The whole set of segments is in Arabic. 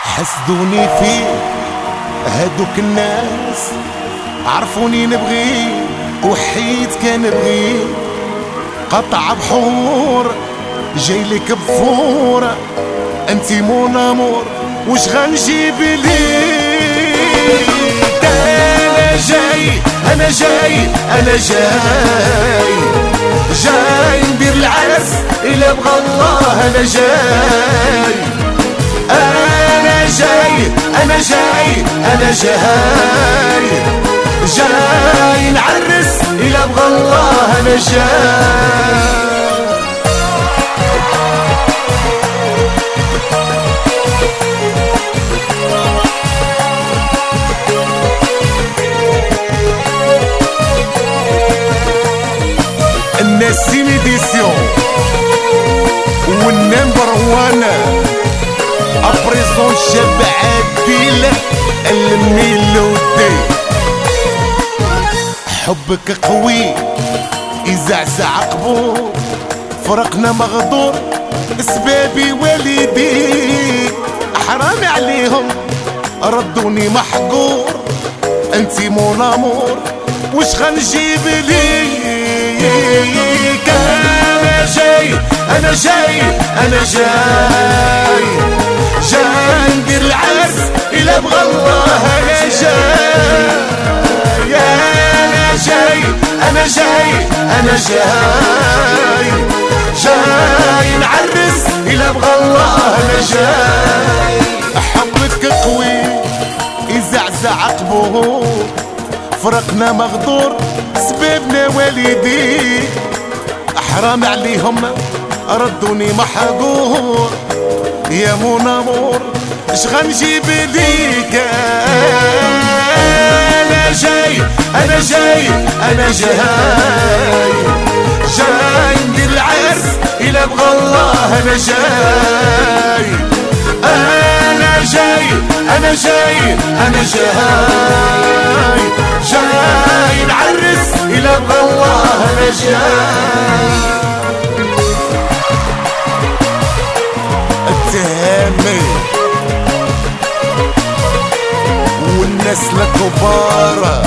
حسدوني فيه هادوك الناس، عرفوني نبغي وحيد كان نبغي. قطع بحور جايلك بفور، انتي مون امور وش غنجيب ليك؟ انا جاي انا جاي انا جاي جاي ندير العرس إلا بغى الله. انا جاي انا جاي انا جاي انا جاي جاي نعرس إلا بغى الله. انا جاي الناسين إديسيون والنمبر وانا ابريزون شاب عادل الميلودي. حبك قوي يزعزع قبور، فرقنا مغدور اسبابي والدي. حرام عليهم ردوني محقور، انتي مون امور وش غنجيب ليك؟ انا جاي انا جاي انا جاي جاي ندير العرس إلا بغى الله. انا جاي انا جاي انا جاي انا جاي جاي نعرس إلا بغى الله. انا جاي حبك قوي يزعزع قبور، فرقنا مغدور سبابنا والدي. حرام عليهم ردوني محقور، يا مون امور اش غنجيب ليك؟ انا جاي انا جاي انا جاي جاي ندير العرس إلا بغى الله. انا جاي انا جاي انا جاي انا جاي جاي نعرس إلا بغى الله. انا جاي التهامي والناس الكبار.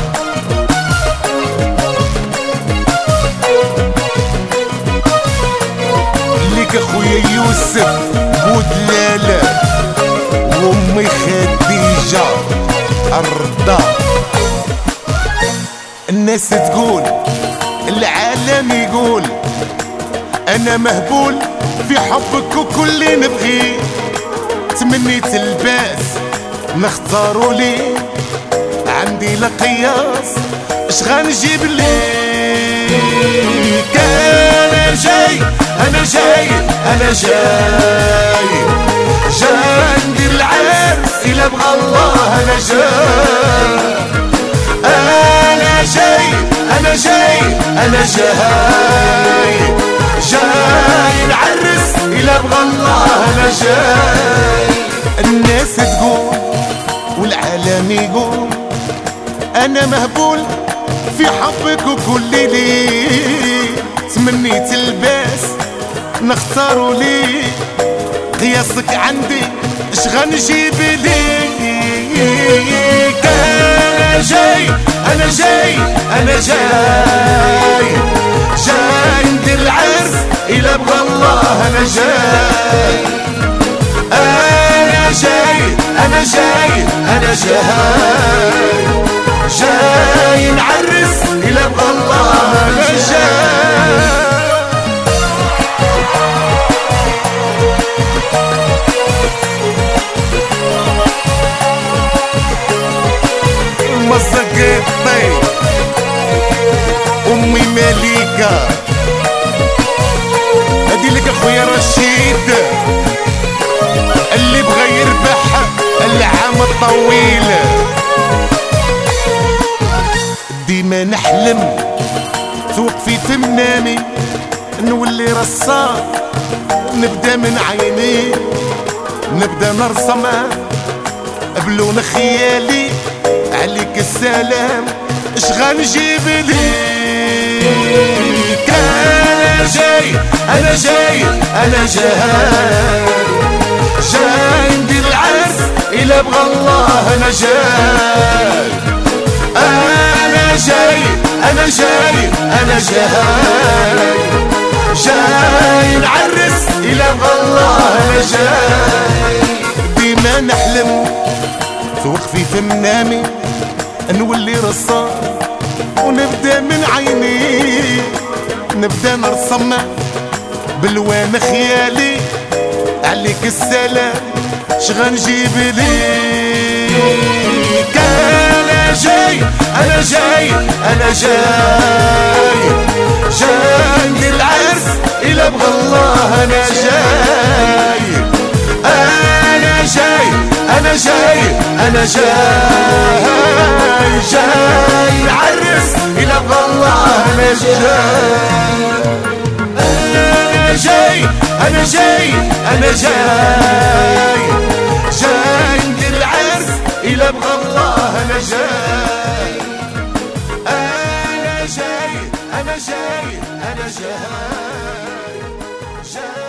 ليك اخويا يوسف بودلالة وامي خديجة الرضا. الناس تقول العالم يقول انا مهبول في حبك وكل نبغي. تمنيت الباس نختاروا لي، عندي لقياس اش غنجيب ليك؟ انا جاي انا جاي انا جاي جاي ندير العرس إلا بغى الله. انا جاي انا جاي انا جاي انا جاي جاي نعرس إلا بغى الله. انا جاي الناس تقول والعالم يقول انا مهبول في حبك وكل ليل. تمنيت الباس نختاروا لي، قياسك عندي اش غنجيب ليك؟ انا جاي انا جاي انا جاي جاي ندير العرس إلا بغى الله. انا جاي انا جاي انا جاي انا جاي جاي نعرس إلا بغى الله. انا جاي مزقتي امي مليكة. هدي لك اخويا رشيد اللي بغى يربح العام الطويل. ديما نحلم توقفي في منامي، نولي رسام نبدا من عيني، نبدا نرسم بلون خيالي. عليك السلام اش غنجيب ليك؟ انا جاي انا جاي انا جاي جاي ندير العرس إلا بغى الله أنا جاي أنا جاي أنا جاي أنا جاي جاي نعرس إلا بغى الله أنا جاي ديما نحلم في وقفي في منامي نولي رسام ونبدا من عيني نبدا نرسم بالوان خيالي عليك السلام شغنجيب ليك انا جاي انا جاي انا جاي جاي ندير العرس الا بغى الله انا جاي انا جاي انا جاي انا جاي جاي عرس الا بغى الله انا جاي انا جاي انا جاي جاي ندير العرس الا بغى الله انا جاي انا جاي انا جاي انا جاي